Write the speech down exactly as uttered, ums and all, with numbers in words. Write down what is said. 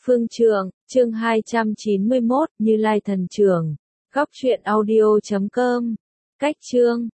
Phương Trượng, chương hai trăm chín mươi mốt, Như Lai Thần Trưởng. Góc truyện audio chấm com. Cách chương